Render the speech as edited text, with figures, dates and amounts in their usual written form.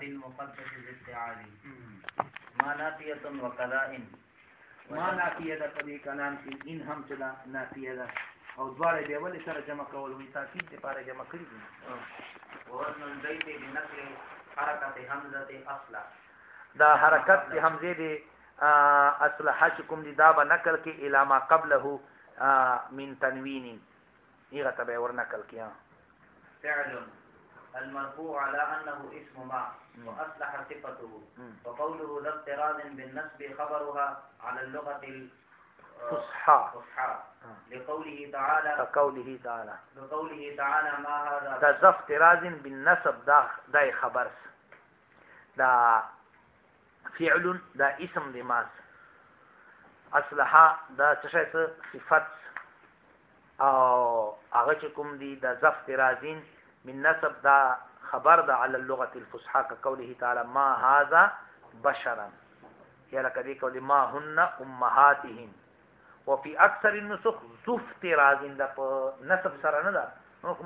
بالمخصص الاستعاري ما نافية وكذا إن ما نافیه ده په دې کلام کې ان هم چې دا نافیه ده او دواړه به ولې سره جمع کول وي تاکید لپاره جمع کړی دي ووزن البيت بنقل حركة همزة أصلا دا حرکت د حمزه دی اصلحه چې کوم دي دا به نقل کې الی ما قبله من تنوین ایغه تبع ور نقل کې فعل المرفوع على أنه اسم ما وأصلح صفته وقوله ذا اضطراد بالنسب خبرها على اللغة الفصحى لقوله تعالى ما هذا ذا اضطراد بالنسب دا خبر دا فعل دا اسم دی ماس اصلح دا څه صفت او هغه چې کوم دی دا ذا اضطراد من نسب دا خبر دا على اللغة الفصحى كقوله تعالى ما هذا بشرا يلا كذلك قول ما هن أمهاتهم وفي أكثر النسخ ذو افتراز دا نسب سره نه دا